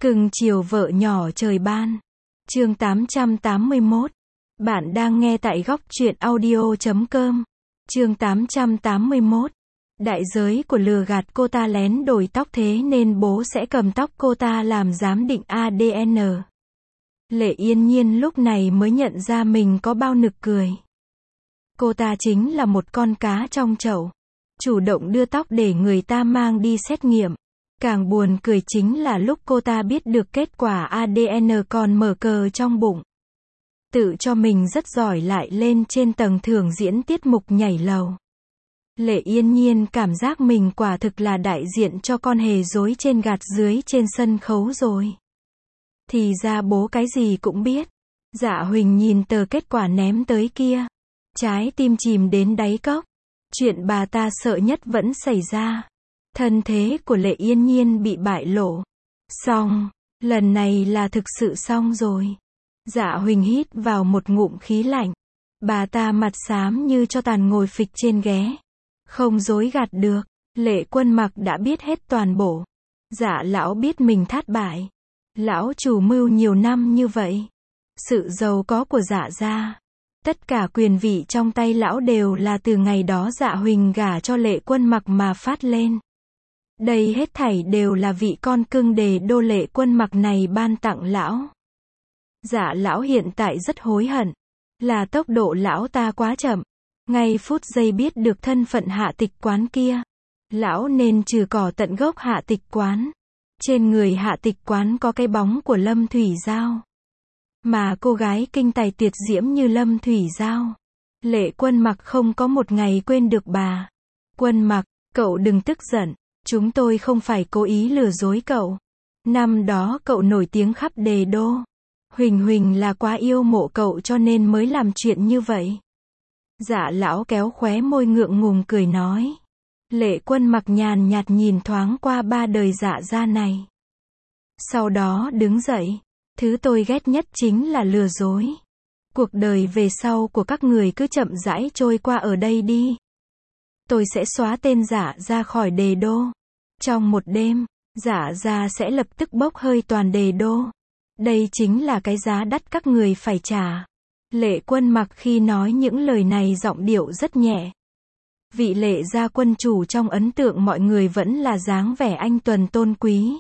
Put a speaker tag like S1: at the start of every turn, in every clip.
S1: Cưng chiều vợ nhỏ trời ban. Chương 881. Bạn đang nghe tại góc truyện audio.com. Chương 881. Đại giới của lừa gạt, cô ta lén đổi tóc thế nên bố sẽ cầm tóc cô ta làm giám định ADN. Lệ Yên Nhiên lúc này mới nhận ra mình có bao nực cười. Cô ta chính là một con cá trong chậu, chủ động đưa tóc để người ta mang đi xét nghiệm. Càng buồn cười chính là lúc cô ta biết được kết quả ADN còn mở cờ trong bụng. Tự cho mình rất giỏi lại lên trên tầng thưởng diễn tiết mục nhảy lầu. Lệ Yên Nhiên cảm giác mình quả thực là đại diện cho con hề dối trên gạt dưới trên sân khấu rồi. Thì ra bố cái gì cũng biết. Dạ Huỳnh nhìn tờ kết quả ném tới kia, trái tim chìm đến đáy cốc. Chuyện bà ta sợ nhất vẫn xảy ra. Thân thế của Lệ Yên Nhiên bị bại lộ. Xong, lần này là thực sự xong rồi. Dạ Huỳnh hít vào một ngụm khí lạnh. Bà ta mặt xám như cho tàn ngồi phịch trên ghế. Không dối gạt được, Lệ Quân Mặc đã biết hết toàn bộ. Dạ lão biết mình thất bại. Lão chủ mưu nhiều năm như vậy. Sự giàu có của dạ gia, tất cả quyền vị trong tay lão đều là từ ngày đó Dạ Huỳnh gả cho Lệ Quân Mặc mà phát lên. Đây hết thảy đều là vị con cưng đề đô Lệ Quân Mặc này ban tặng lão. Dạ lão hiện tại rất hối hận. Là tốc độ lão ta quá chậm. Ngay phút giây biết được thân phận Hạ Tịch Quán kia, lão nên trừ cỏ tận gốc Hạ Tịch Quán. Trên người Hạ Tịch Quán có cái bóng của Lâm Thủy Giao. Mà cô gái kinh tài tuyệt diễm như Lâm Thủy Giao, Lệ Quân Mặc không có một ngày quên được bà. Quân Mặc, cậu đừng tức giận. Chúng tôi không phải cố ý lừa dối cậu. Năm đó cậu nổi tiếng khắp đề đô. Huỳnh Huỳnh là quá yêu mộ cậu cho nên mới làm chuyện như vậy. Dạ lão kéo khóe môi ngượng ngùng cười nói. Lệ Quân Mặc nhàn nhạt nhìn thoáng qua ba đời dạ gia này. Sau đó đứng dậy. Thứ tôi ghét nhất chính là lừa dối. Cuộc đời về sau của các người cứ chậm rãi trôi qua ở đây đi. Tôi sẽ xóa tên dạ ra khỏi đề đô. Trong một đêm, dạ ra sẽ lập tức bốc hơi toàn đề đô. Đây chính là cái giá đắt các người phải trả. Lệ Quân Mặc khi nói những lời này giọng điệu rất nhẹ. Vị Lệ gia quân chủ trong ấn tượng mọi người vẫn là dáng vẻ anh tuần tôn quý.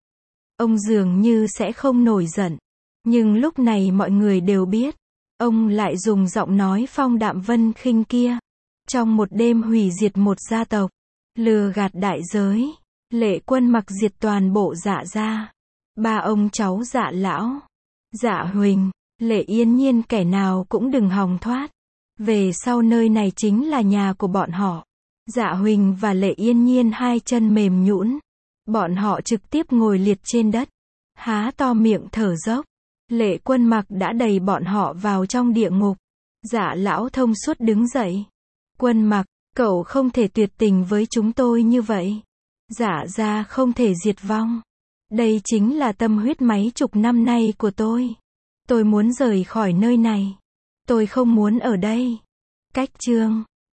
S1: Ông dường như sẽ không nổi giận. Nhưng lúc này mọi người đều biết. Ông lại dùng giọng nói phong đạm vân khinh kia. Trong một đêm hủy diệt một gia tộc. Lừa gạt đại giới. Lệ Quân Mặc diệt toàn bộ dạ gia. Ba ông cháu dạ lão, Dạ Huỳnh, Lệ Yên Nhiên kẻ nào cũng đừng hòng thoát. Về sau nơi này chính là nhà của bọn họ. Dạ Huỳnh và Lệ Yên Nhiên hai chân mềm nhũn. Bọn họ trực tiếp ngồi liệt trên đất. Há to miệng thở dốc. Lệ Quân Mặc đã đẩy bọn họ vào trong địa ngục. Dạ lão thông suốt đứng dậy. Quân Mặc, cậu không thể tuyệt tình với chúng tôi như vậy. Dạ gia không thể diệt vong. Đây chính là tâm huyết mấy chục năm nay của tôi. Tôi muốn rời khỏi nơi này. Tôi không muốn ở đây. Cách chương